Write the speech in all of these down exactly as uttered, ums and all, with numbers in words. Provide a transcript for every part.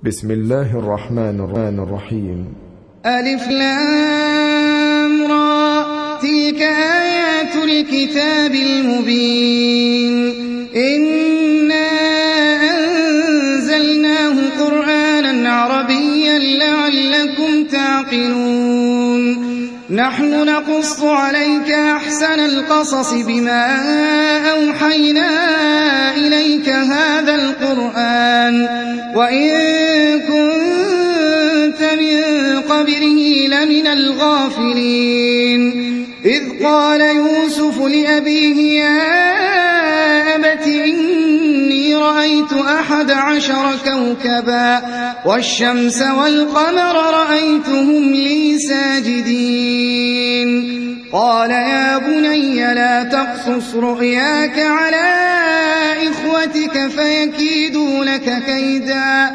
بسم الله الرحمن الرحيم. ألف لام را، تلك آيات الكتاب المبين. إنا أنزلناه قرآنا عربيا لعلكم تعقلون. نحن نقص عليك أحسن القصص بما أوحينا إليك هذا القرآن وإن كنت من قبله لمن الغافلين. إذ قال يوسف لأبيه يا أبت إني رأيت أحد عشر كوكبا والشمس والقمر رأيتهم لي ساجدين. قال يا بني لا تقصص رؤياك على إخوتك فيكيدوا لك كيدا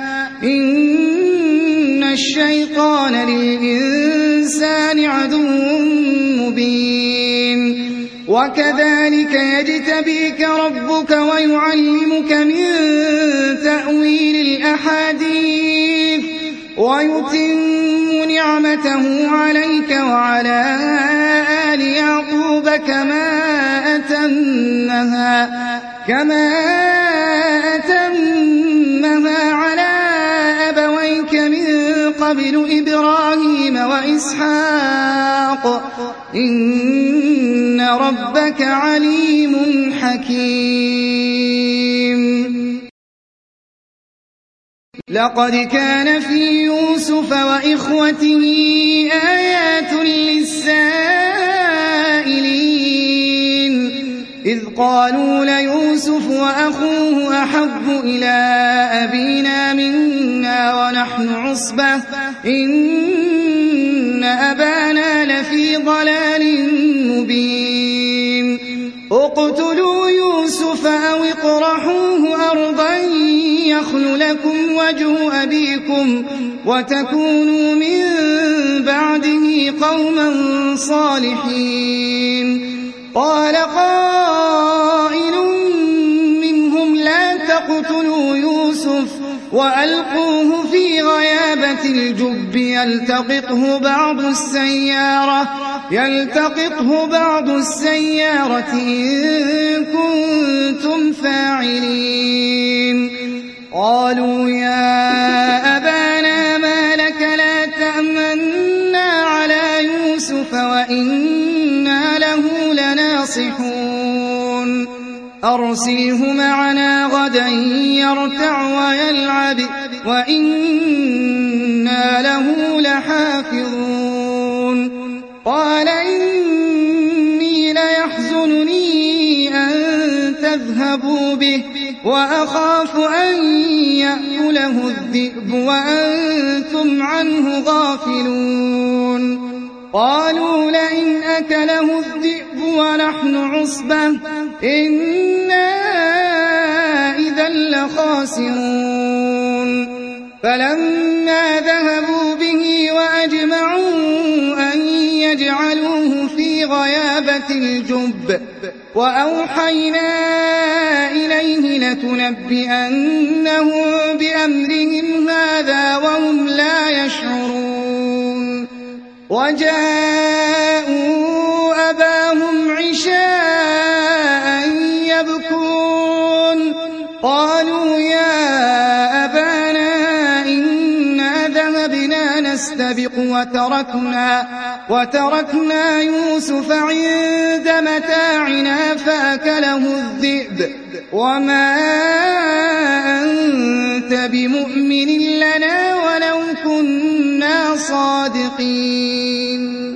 إن الشيطان للإنسان عدو مبين. وكذلك يجتبيك ربك ويعلمك من تأويل الأحاديث ويتم نعمته عليك وعلى آل يعقوب كما أتمها كما أتمها على أبويك من قبل إبراهيم وإسحاق إن ربك عليم حكيم. لقد كان في يوسف وإخوته آيات للسائلين إذ قالوا ليوسف وأخوه أحب إلى أبينا منا ونحن عصبة إن أبانا لفي ضلال مبين. اقتلوا يوسف أو اطرحوه أرضا يخل لكم وجه أبيكم وتكونوا من بعده قوما صالحين. قال قائل منهم لا تقتلوا يوسف وألقوه في غيابة الجب يلتقطه بعض السيارة يلتقطه بعض السيارة إن كنتم فاعلين. قالوا يا أبانا ما لك لا تأمنا على يوسف وإنا له لناصحون. أرسله معنا غدا يرتع ويلعب وإنا له لحافظون. قال إني ليحزنني أن تذهبوا به وأخاف أن يأكله الذئب وأنتم عنه غافلون. قالوا لئن أكله الذئب ونحن عصبة إنا إذا لخاسرون. فلما ذهبوا به وأجمعوا أن يجعلوه في غيابة الجب وأوحينا إليه لتنبئنهم بأمرهم هذا وهم لا يشعرون. وجاءوا أباهم عشاء يبكون. قالوا يا أبانا إنا ذهبنا نستبق وتركنا, وتركنا يوسف عند متاعنا فأكله الذئب وما أنت بمؤمن لنا ولو كنا صادقين.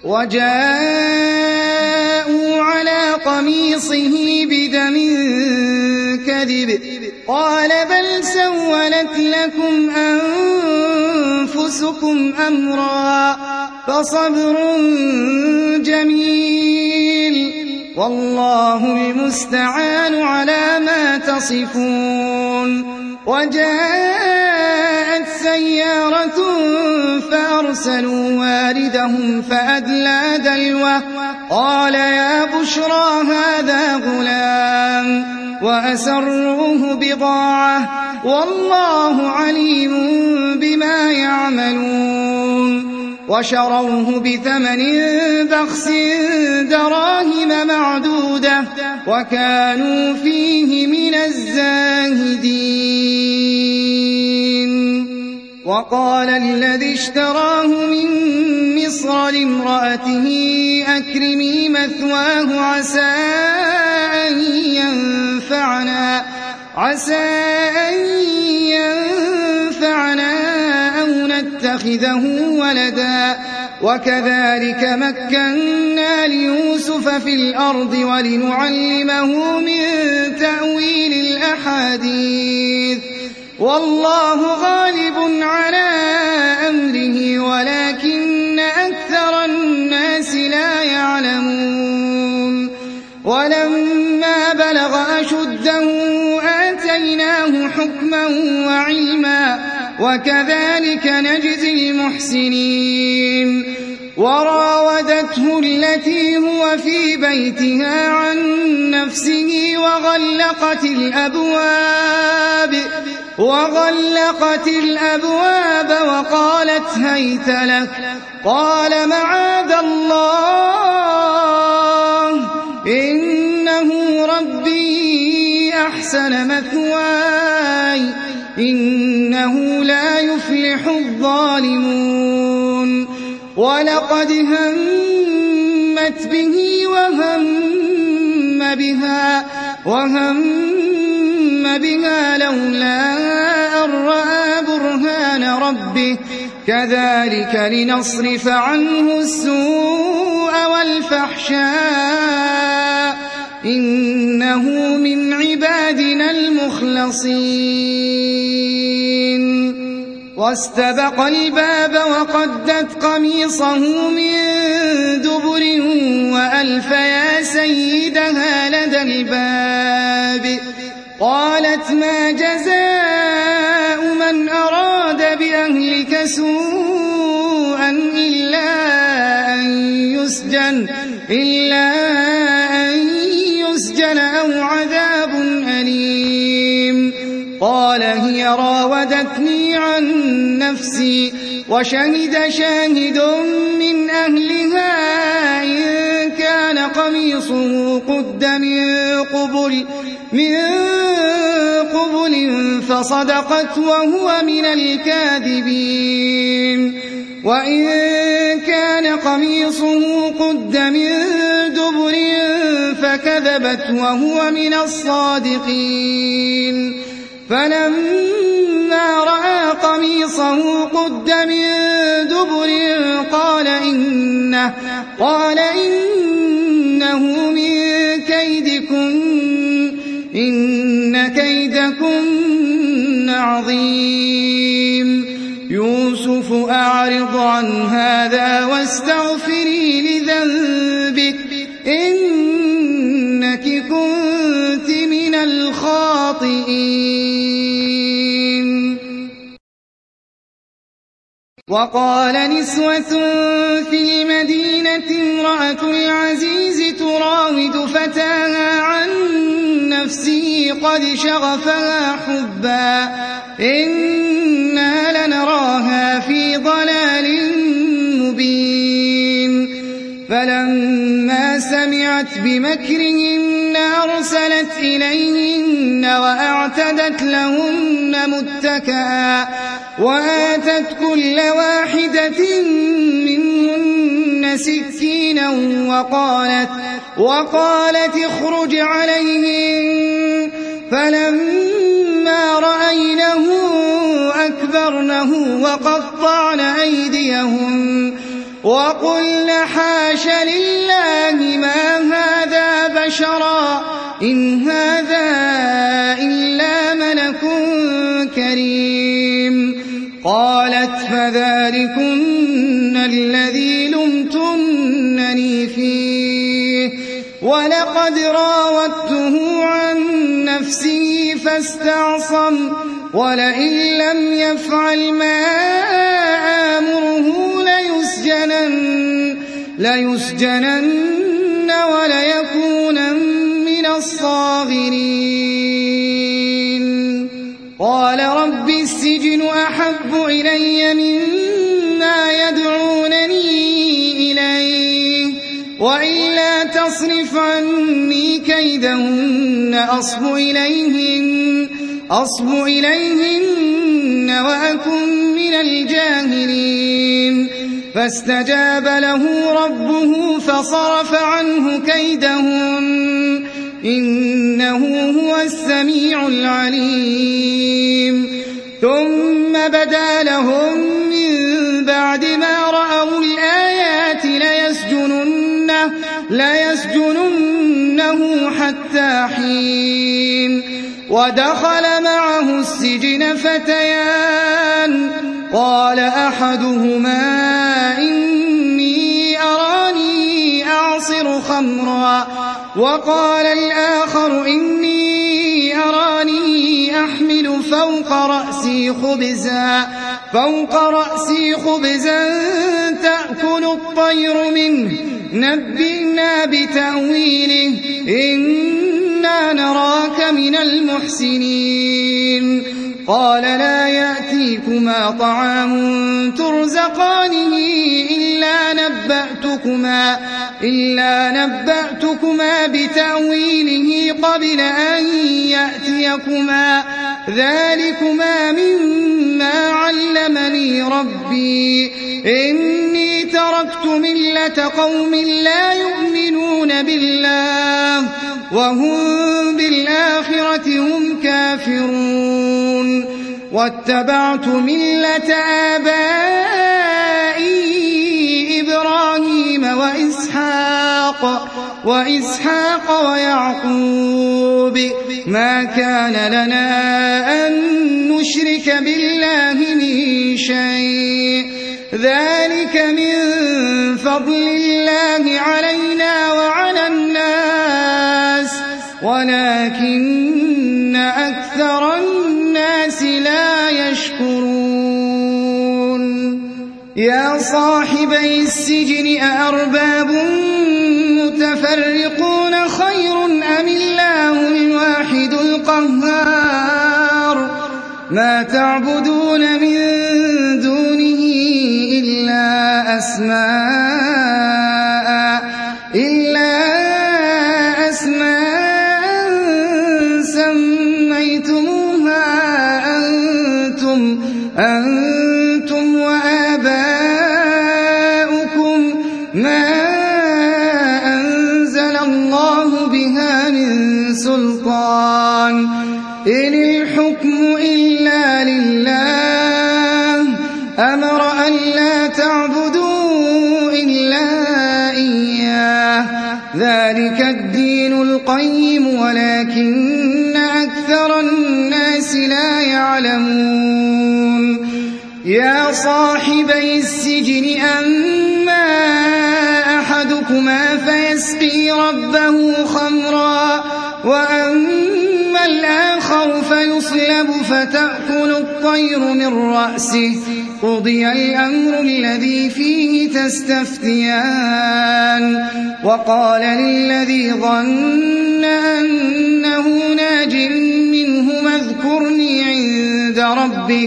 وجاءوا على قميصه بدم كذب قال بل سولت لكم أنفسكم أمرا فصبر جميل والله المستعان على ما تصفون. وجاءت سيارة فأرسلوا واردهم فأدلى دلوه قال يا بشرى هذا غلام وأسروه بضاعة والله عليم بما يعملون وشروه بثمن بخس دراهم معدودة وكانوا فيه من الزاهدين. وقال الذي اشتراه من مصر لامرأته أكرمي مثواه عسى أن ينفعنا, عسى أن ينفعنا أو نتخذه ولدا وكذلك مكنا ليوسف في الأرض ولنعلمه من تأويل الأحاديث والله غالب على أمره ولكن أكثر الناس لا يعلمون. ولما بلغ أشده آتيناه حكما وعلما وكذلك نجزي المحسنين. وراودته التي هو في بيتها عن نفسه وغلقت الأبواب وغلقت الأبواب وقالت هيت لك, قال معاذ الله إنه ربي أحسن مثواي إنه لا يفلح الظالمون. ولقد همت به وهم بها وهم بها لولا أن رأى برهان ربه كذلك لنصرف عنه السوء والفحشاء إنه من عبادنا المخلصين. واستبق الباب وقدت قميصه من دبر وألف يا سيدها لدى الباب قالت ما جزاء من أراد بأهلك سوءا إلا أن يسجن, إلا أن يسجن أو عذاب أليم. قال هي راودتني عن نفسي وشهد شاهد من أهلها إن كان قميصه قد من قبل من قبل فصدقت وهو من الكاذبين وإن كان قميصه قد من دبر فكذبت وهو من الصادقين. فلما رأى قميصه قد من دبر قال إنه, قال إنه من كيدكن إن كيدكن عظيم. يوسف أعرض عن هذا واستغفري لذنبك إنك كنت من الخاطئين. وقال نسوة في المدينة امرأة العزيز تراود فتاها عن نفسه قد شغفها حبا إنا لنراها في ضلال مبين. فلما سمعت بمكرهن أرسلت إليهن وأعتدت لهن متكئا وآتت كل واحدة منهن سكينا وقالت, وقالت اخرج عليهن. فلما رأينه أكبرنه وقطعن أيديهن وقلن حاش لله ما هذا بشرا إن هذا إلا ملك كريم. قالت فذلكن الذي لمتنني فيه ولقد راودته عن نفسه فاستعصم ولئن لم يفعل ما آمره ليسجنن, ليسجنن وليكونن من الصاغرين قال رب السجن أحب إلي مما يدعونني إليه وإلا تصرف عني كيدهن أصب إليهن, أصب إليهن وأكن من الجاهلين فاستجاب له ربه فصرف عنه كيدهن إنه هو السميع العليم ثم بدا لهم من بعد ما رأوا الآيات ليسجننه, ليسجننه حتى حين ودخل معه السجن فتيان قال أحدهما إني أراني أعصر خمرا وقال الآخر إني أراني أحمل فوق رأسي خبزا, فوق رأسي خبزا تأكل الطير منه نبئنا بتأويله إنا نراك من المحسنين قال لا يأتيكما طعام ترزقانه إلا نبأتكما, إلا نبأتكما بتأويله قبل أن يأتيكما ذلكما مما علمني ربي إني تركت ملة قوم لا يؤمنون بالله وهم بالآخرة هم كافرون واتبعت ملة آبائي إبراهيم وإسحاق, وإسحاق ويعقوب ما كان لنا أن نشرك بالله من شيء ذلك من فضل الله علينا وعلى الناس ولكن أكثر الناس لا يشكرون يا صاحبي السجن أأرباب متفرقون خير أم الله الواحد القهار ما تعبدون من دونه إلا أسماء إلا أسماء سميتموها أنتم أنتم وآباؤكم ما أنزل الله بها من سلطان إن الحكم إلا لله أمر أن لا تعبدوا إلا إياه ذلك الدين القيم ولكن أكثر الناس لا يعلمون يا صاحبي السجن أما أحدكما فيسقي ربه خمرا وأما الآخر فيصلب فتأكل الطير من رأسه قضي الأمر الذي فيه تستفتيان وقال للذي ظن أنه ناج منهما اذكرني عند ربك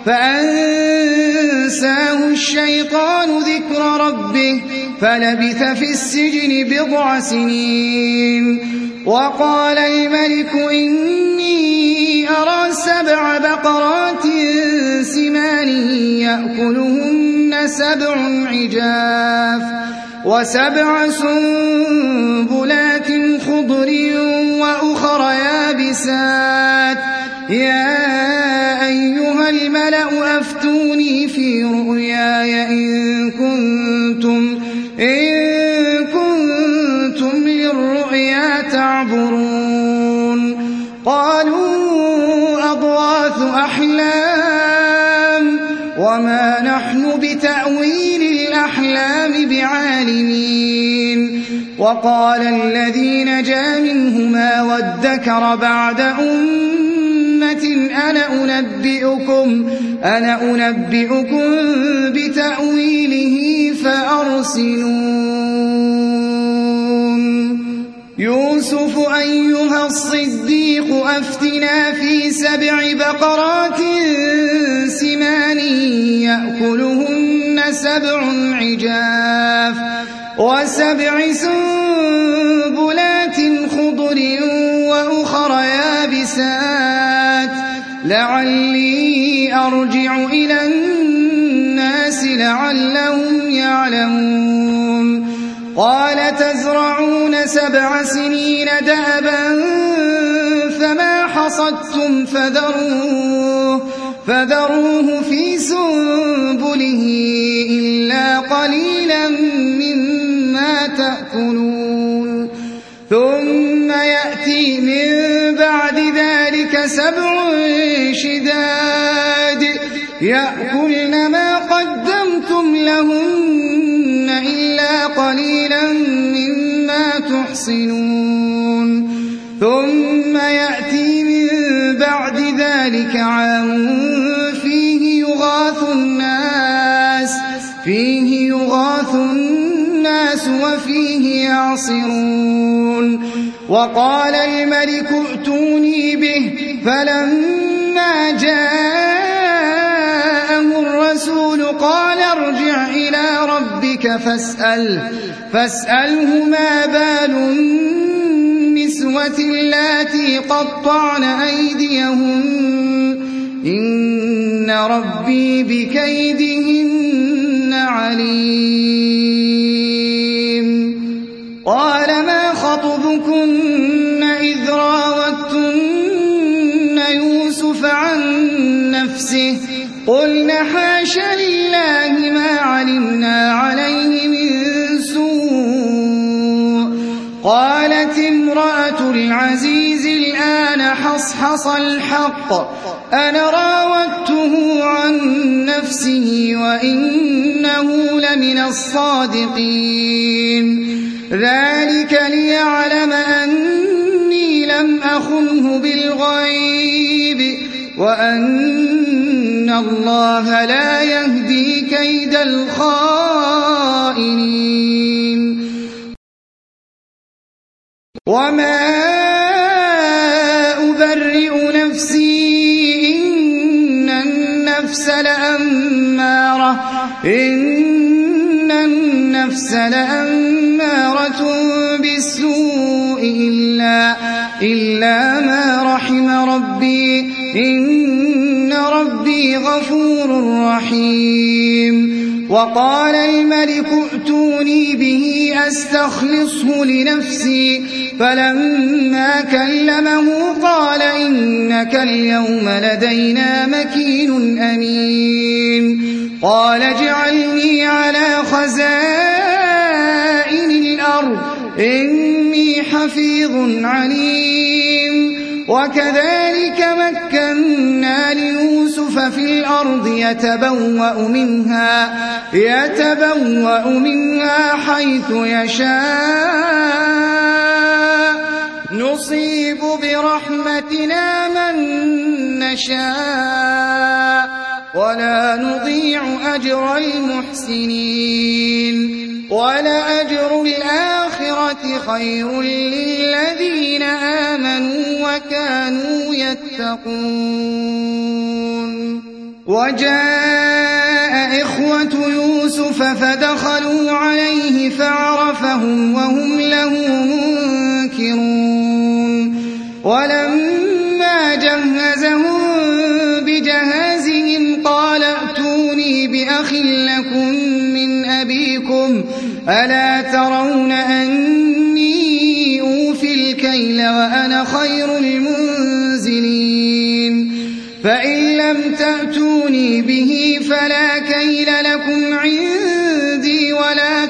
فأنساه الشيطان ذكر ربه فلبث في السجن بضع سنين وقال الملك إني أرى سبع بقرات سمان يأكلهن سبع عجاف وسبع سنبلات خضر وأخر يابسات يا أيها الملأ أفتوني في رؤياي إن كنتم إن كنتم للرؤيا تعبرون قالوا أضغاث أحلام وما نحن بتأويل الأحلام بعالمين وقال الذي نجا منهما وادكر بعد أمة أنا أنبئكم أنا أنبئكم بتأويله فأرسلون يوسف يوسف أيها الصديق أفتنا في سبع بقرات سمان يأكلهن سبع عجاف وسبع سنبلات خضر وأخر يابسات لعلي أرجع إلى الناس لعلهم يعلمون قال تزرعون سبع سنين دأبا فما حصدتم فذروه, فذروه في سنبله إلا قليلا مما تأكلون ثم يأتي من بعد ذلك سبع شداد يأكلن ما قدمتم لهن إلا قليلا مما تحصنون ثم يأتي من بعد ذلك عام فيه يغاث الناس فيه يغاث الناس وفيه يعصرون وقال الملك ائتوني به فلما جاءه الرسول قال ارجع إلى ربك فاسأل فاسأله ما بال النسوة اللاتي قطعن أيديهن إن ربي بكيدهن عليم قال ما خطبكن إذ راوتن يوسف عن نفسه قلنا حاش لله ما علمنا عليه من سوء قالت امرأة العزيز الآن حصحص الحق أنا راودته عن نفسه وإنه لمن الصادقين ذلك ليعلم أني لم أخنه بالغيب وأن الله لا يهدي كيد الخائنين وما أبرئ نفسي إن النفس لأمارة إن النفس لأمارة بالسوء إلا إلا ما رحم ربي إن ربي غفور رحيم وقال الملك ائتوني به أستخلصه لنفسي فلما كلمه قال إنك اليوم لدينا مكين أمين قال اجعلني على خزائن الأرض إني حفيظ عليم وكذلك مكنا ليوسف في الأرض يتبوأ منها يتبوأ منها حيث يشاء نصيب برحمتنا من نشاء ولا نضيع أجر المحسنين ولأجر الآخرة خير للذين آمنوا وكانوا يتقون وجاء إخوة يوسف فدخلوا عليه فعرفهم وهم له منكرون ولما جهزهم بجهازهم قال ائتوني بأخ لكم من أبيكم ألا ترون أني أوفي الكيل وأنا خير المنزلين فإن لم تأتوني به فلا كيل لكم عندي ولا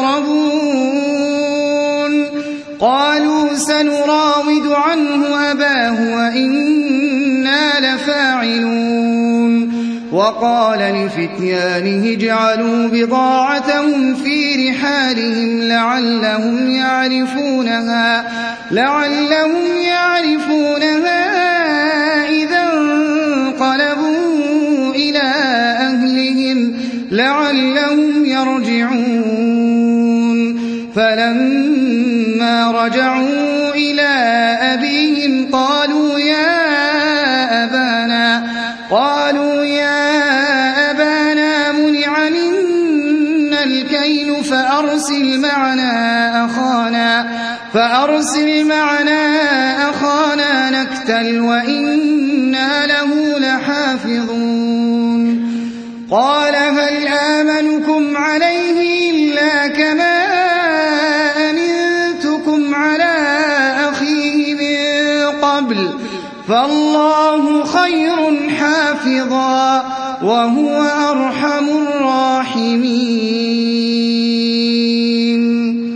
تقربون قالوا سنراود عنه أباه وإنا لفاعلون وقال لفتيانه اجعلوا بضاعتهم في رحالهم لعلهم يعرفونها لعلهم يعرفونها إذا انقلبوا إلى أهلهم لعلهم يرجعون فلما رجعوا إلى قالوا يا أبانا منع منا الكيل فأرسل معنا أخانا فأرسل معنا أخانا نكتل وإنا له لحافظون قال هل آمنكم عليه إلا كما أمنتكم على أخيه من قبل فالله خير حافظا وهو أرحم الراحمين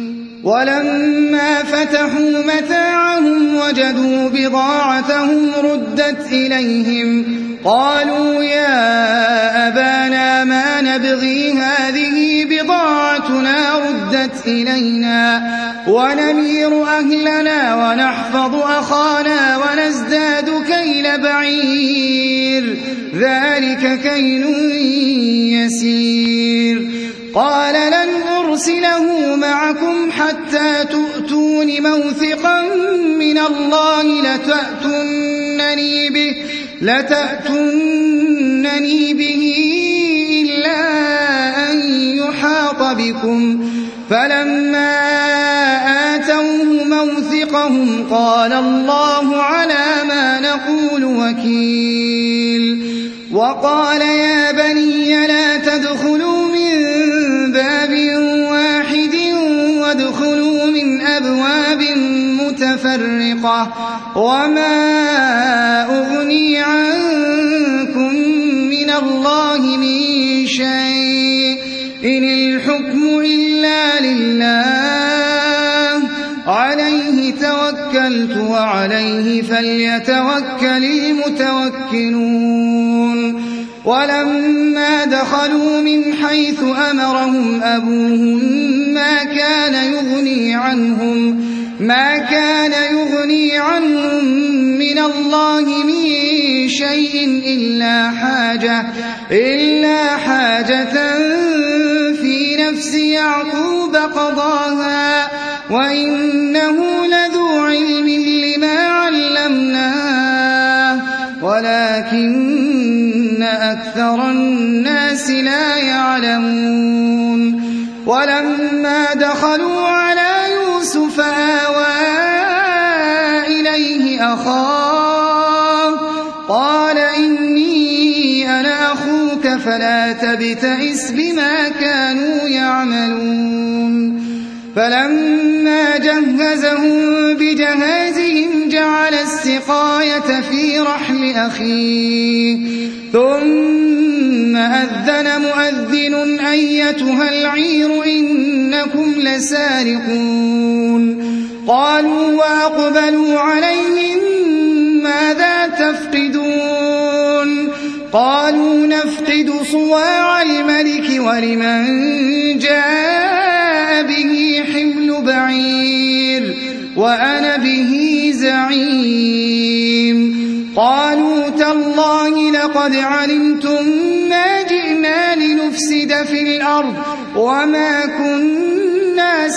ولما فتحوا متاعهم وجدوا بضاعتهم ردت إليهم قالوا يا أبانا ما نبغي هذه بضاعتنا ردت إلينا ونمير أهلنا ونحفظ أخانا ونزداد كيل بعير ذلك كيل يسير قال لن أرسله معكم حتى تؤتون موثقا من الله لتأتونني به لتأتونني به إلا أن يحاط بكم فلما آتوه موثقهم قال الله على ما نقول وكيل وقال يا بني لا تدخلوا من باب واحد وادخلوا من أبواب متفرقة وما أغني عنكم من الله من شيء إن الحكم إلا لله عليه توكلت وعليه فليتوكل المتوكلون ولما دخلوا من حيث أمرهم أبوهم ما كان يغني عنهم ما كان يغني عنهم من الله من شيء إلا حاجة إلا حاجة في نفس يعقوب قضاها وإنه لذو علم لما علمناه ولكن أكثر الناس لا يعلمون ولما دخلوا على يوسف آوى إليه أخاه قال إني أنا أخوك فلا تبتئس بما كانوا يعملون فلما جهزهم بجهازهم جعل السقاية في رحل أخيه ثم أذن مؤذن أيتها العير إنكم لسارقون قالوا وأقبلوا عليهم ماذا تفقدون قالوا نفقد صواع الملك ولمن جاء به حمل بعير وأنا به زعيم قالوا تالله لقد علمتم ما جئنا لنفسد في الأرض وما كنا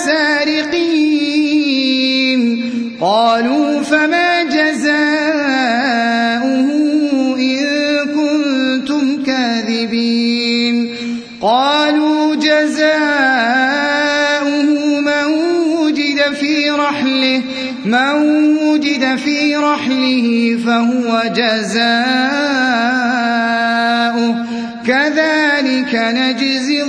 سارقين قالوا فما جزاؤه إن كنتم كاذبين قالوا جزاؤه من وجد في رحله من وجد في رحله فهو جزاؤه كذلك نجزي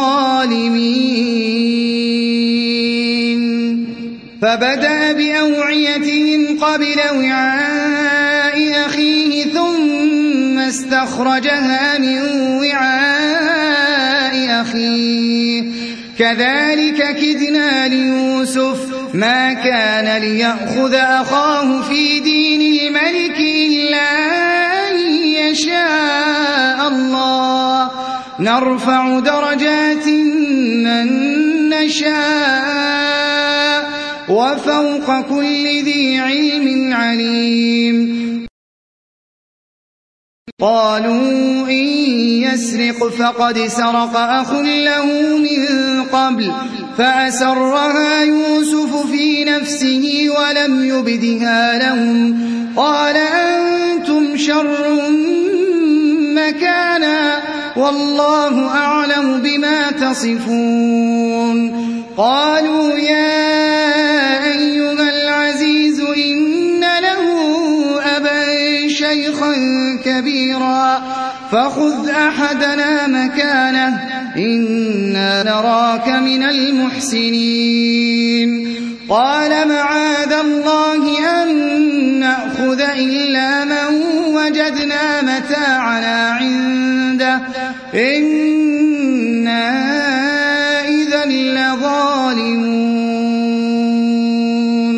الظالمين فبدأ بأوعيتهم قبل وعاء أخيه ثم استخرجها من وعاء أخيه كذلك كدنا ليوسف ما كان ليأخذ أخاه في دين الملك إلا أن يشاء الله نرفع درجات من نشاء وفوق كل ذي علم عليم قالوا إن يسرق فقد سرق أخ له من قبل فأسرها يوسف في نفسه ولم يبدها لهم قال أنتم شر مكانا والله أعلم بما تصفون قالوا يا أيها العزيز إن له أبا شيخا كبيرا فخذ أحدنا مكانه إنا نراك من المحسنين قال معاذ الله أن نأخذ إلا من وجدنا متاعنا عنده إنا إذا لظالمون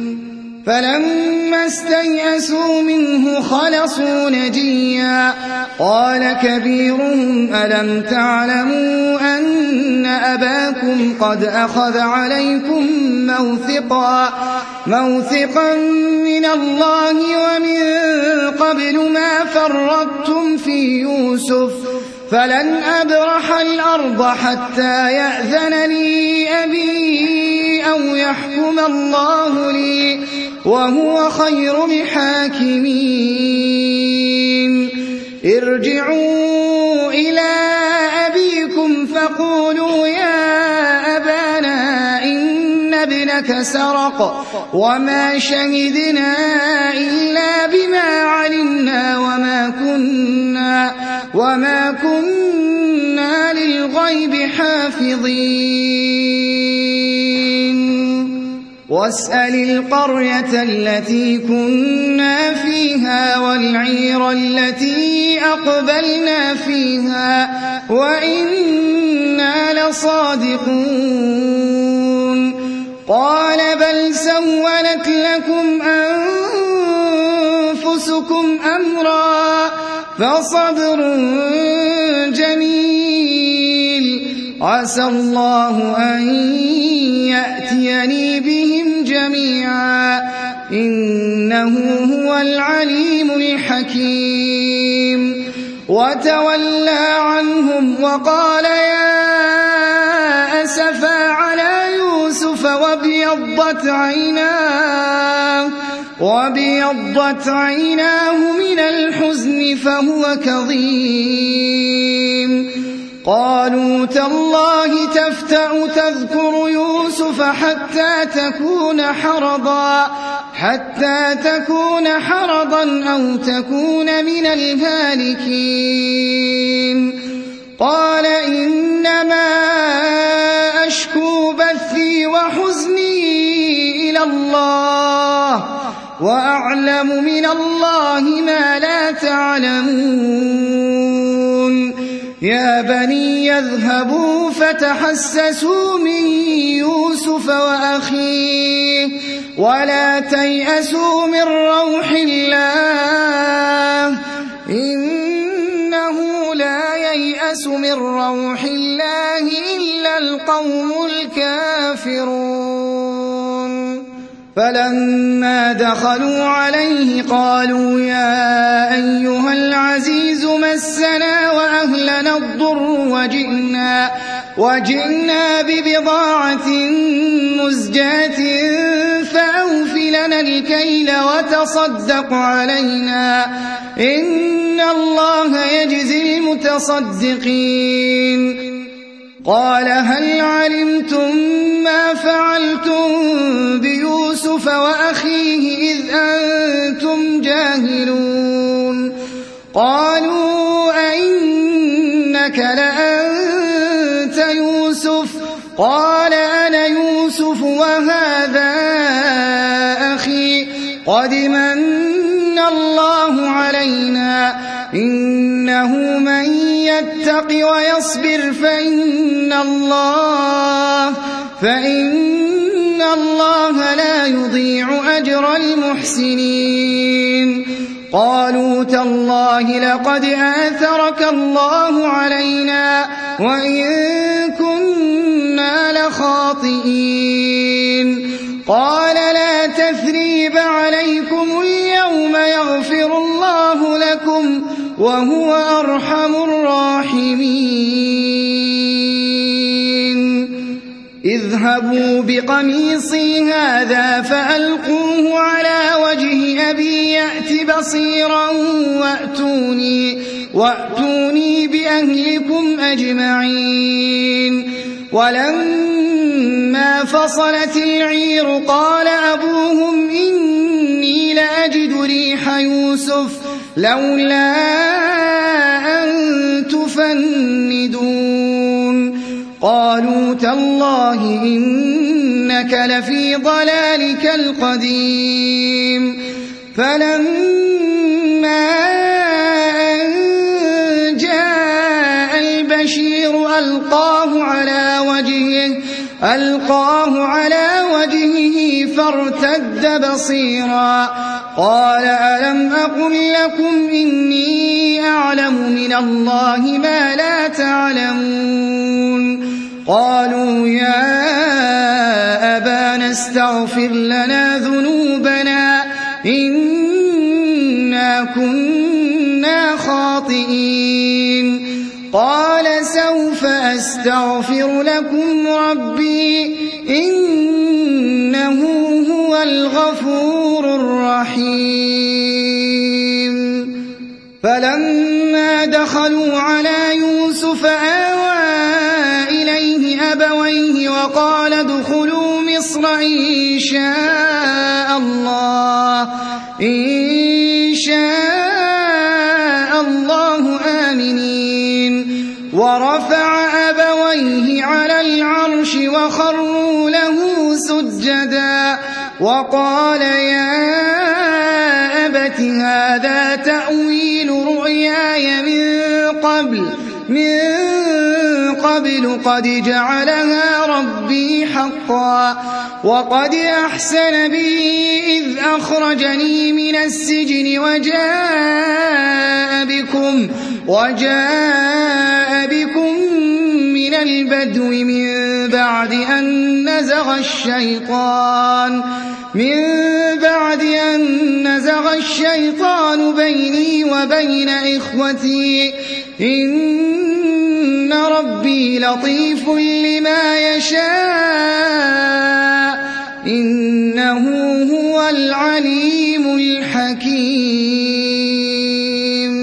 فلما استيئسوا منه خلصوا نجيا قال كبيرهم ألم تعلموا أن أباكم قد أخذ عليكم موثقا موثقا من الله ومن قبل ما فرطتم في يوسف فلن أبرح الأرض حتى يأذن لي أبي أو يحكم الله لي وهو خير الحاكمين ارجعوا إلى أبيكم فقولوا يا أبانا إن ابنك سرق وما شهدنا إلا بما علمنا وما كنا وما كنا للغيب حافظين واسأل القرية التي كنا فيها والعير التي أقبلنا فيها وإنا لصادقون قال بل سولت لكم أنفسكم أمرا فصبر جميل عسى الله أن يأتيني بهم جميعا إنه هو العليم الحكيم وتولى عنهم وقال يا أسفا على يوسف وابيضت عيناه وابيضت عيناه من الحزن فهو كظيم قالوا تالله تفتأ تذكر يوسف حتى تكون حرضا حتى تكون حرضا أو تكون من الهالكين قال إنما أشكو بثي وحزني إلى الله وأعلم من الله ما لا تعلمون يا بني يذهبوا فتحسسوا من يوسف وأخيه ولا تيأسوا من روح الله إنه لا ييأس من روح الله إلا القوم الكافرون فلما دخلوا عليه قالوا يا أيها العزيز مسنا وأهلنا الضر وجئنا, وجئنا ببضاعة مزجاة فأوف لنا الكيل وتصدق علينا إن الله يجزي المتصدقين قال هل علمتم ما فعلتم بيوسف وأخيه إذ أنتم جاهلون قالوا أئنك لأنت يوسف قال أنا يوسف وهذا أخي قد من الله علينا إنه من يتق ويصبر فإن الله فإن الله لا يضيع أجر المحسنين قالوا تالله لقد آثرك الله علينا وإن كنا لخاطئين قال لا تثريب عليكم اليوم يغفر الله لكم وهو أرحم الراحمين اذهبوا بقميصي هذا فألقوه على وجه أبي يأت بصيرا وأتوني, وأتوني وَأْتُونِي بِأَهْلِكُمْ أَجْمَعِينَ وَلَمَّا فَصَلَتِ الْعِيرُ قَالَ أَبُوهُمْ إِنِّي لَأَجِدُ رِيحَ يُوسُفَ لَوْلَا أَن تُفَنِّدُونَ قَالُوا تَاللَّهِ إِنَّكَ لَفِي ضَلَالِكَ الْقَدِيمِ فَلَمَّا أَن جَاءَ الْبَشِيرُ أَلْقَاهُ عَلَى وَجْهِهِ ألقاه على وجهه فارتد بصيرا قال ألم أقل لكم إني أعلم من الله ما لا تعلمون قالوا يا أبانا استغفر لنا ذنوبنا إنا كنا خاطئين قال سوف أستغفر لكم ربي إنه هو الغفور الرحيم فلما دخلوا على يوسف آوى إليه أبويه وقال ادخلوا مصر إن شاء الله إن شاء الله آمنين ورفع أبويه على العرش وخروا له سجدا وقال يا أبت هذا تأويل رؤياي من قبل من قبل قد جعلها ربي حقا وقد أحسن بي إذ أخرجني من السجن وجاء بكم وجاء بكم من البدو من بعد أن نزغ الشيطان من بعد أن نزغ الشيطان بيني وبين إخوتي إن ربي لطيف لما يشاء إنه هو العليم الحكيم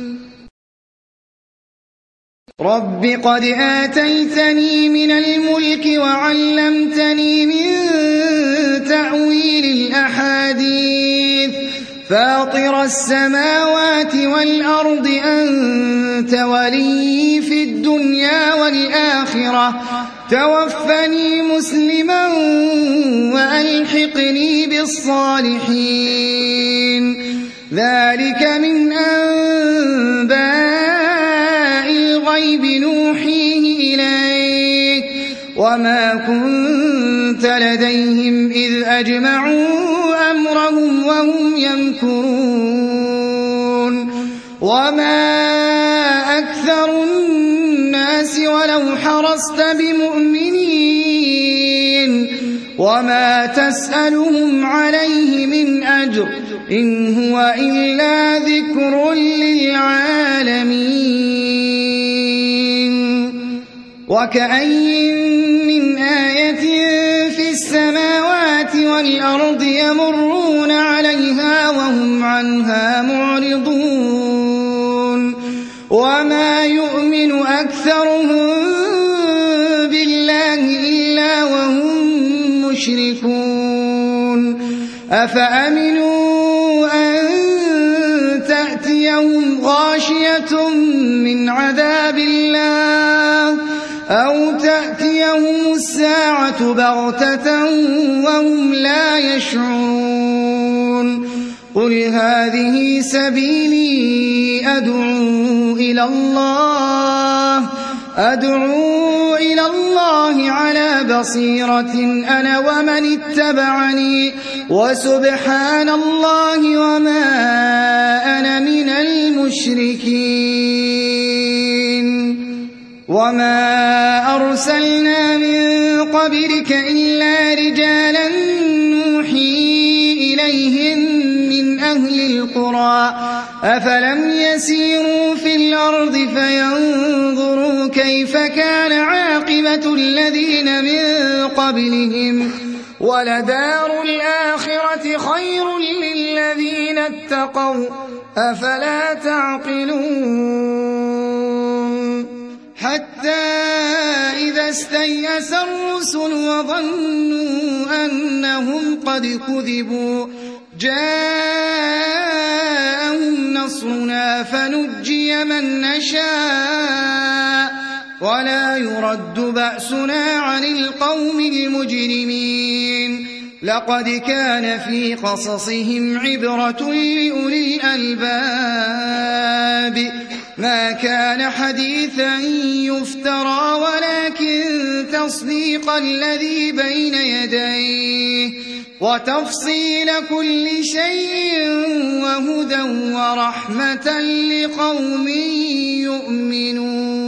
رب قد آتيتني من الملك وعلمتني من تأويل الأحاديث فاطر السماوات والأرض أنت ولي في الدنيا والآخرة توفني مسلما وألحقني بالصالحين ذلك من أنباء الغيب نوحيه إليك وما كنت لديهم إذ أجمعوا أمرهم وهم يمكرون وما أكثر الناس ولو حرصت بمؤمنين وما تسألهم عليه من أجر إن هو إلا ذكر للعالمين وكأين من آية في السماوات والأرض يمرون عليها وهم عنها معرضون وما يؤمن أكثرهم بالله إلا وهم مشركون أفأمنوا أن تأتيهم غاشية من عذاب الله أو تأتيهم الساعة بغتة وهم لا يشعرون قل هذه سبيلي أدعو إلى الله أدعو إلى الله على بصيرة أنا ومن اتبعني وسبحان الله وما أنا من المشركين وما أرسلنا من قبلك إلا رجالا نوحي إليهم من أهل القرى أفلم يسيروا في الأرض فينظروا كيف كان عاقبة الذين من قبلهم ولدار الآخرة خير للذين اتقوا أفلا تعقلون حتى إذا استيأس الرسل وظنوا أنهم قد كذبوا جاءهم نصرنا فنجي من نشاء ولا يرد بأسنا عن القوم المجرمين. لقد كان في قصصهم عبرة لأولي الألباب ما كان حديثا يفترى ولكن تصديق الذي بين يديه وتفصيل كل شيء وهدى ورحمة لقوم يؤمنون.